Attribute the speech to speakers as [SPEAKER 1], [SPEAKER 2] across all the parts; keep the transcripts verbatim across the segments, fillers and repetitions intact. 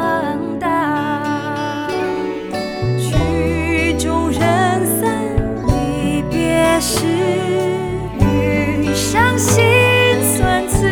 [SPEAKER 1] 荒唐。曲终人散，离别时，余伤心酸词。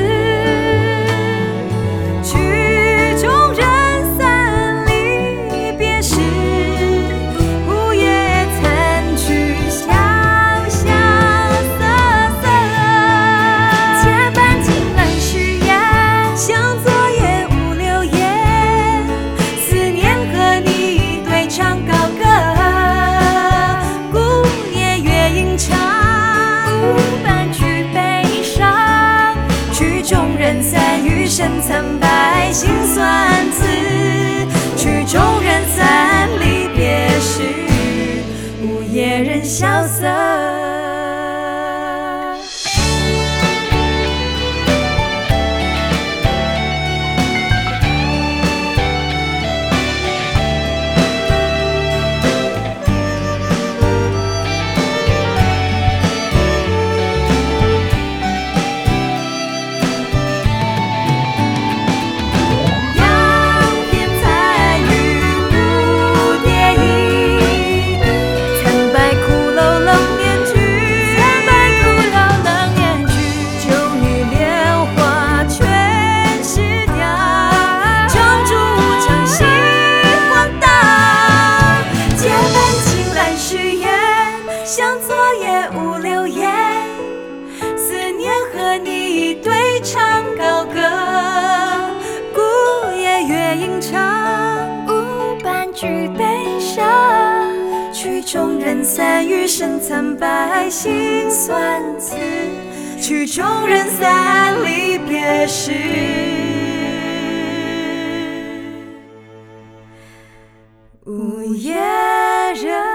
[SPEAKER 1] 曲终人散，离别时，午夜残曲萧萧瑟瑟。借半径来誓言，像昨夜无流言。思念和你对唱高歌，孤夜月影长，半句悲伤。曲终人散，余生苍白心酸词。曲终人散，离别时，午夜人萧瑟。像昨夜无流言，思念和你对唱高歌，孤夜月影长，无半句悲伤。曲终人散，余生苍白心酸词。曲终人散，离别时，午夜人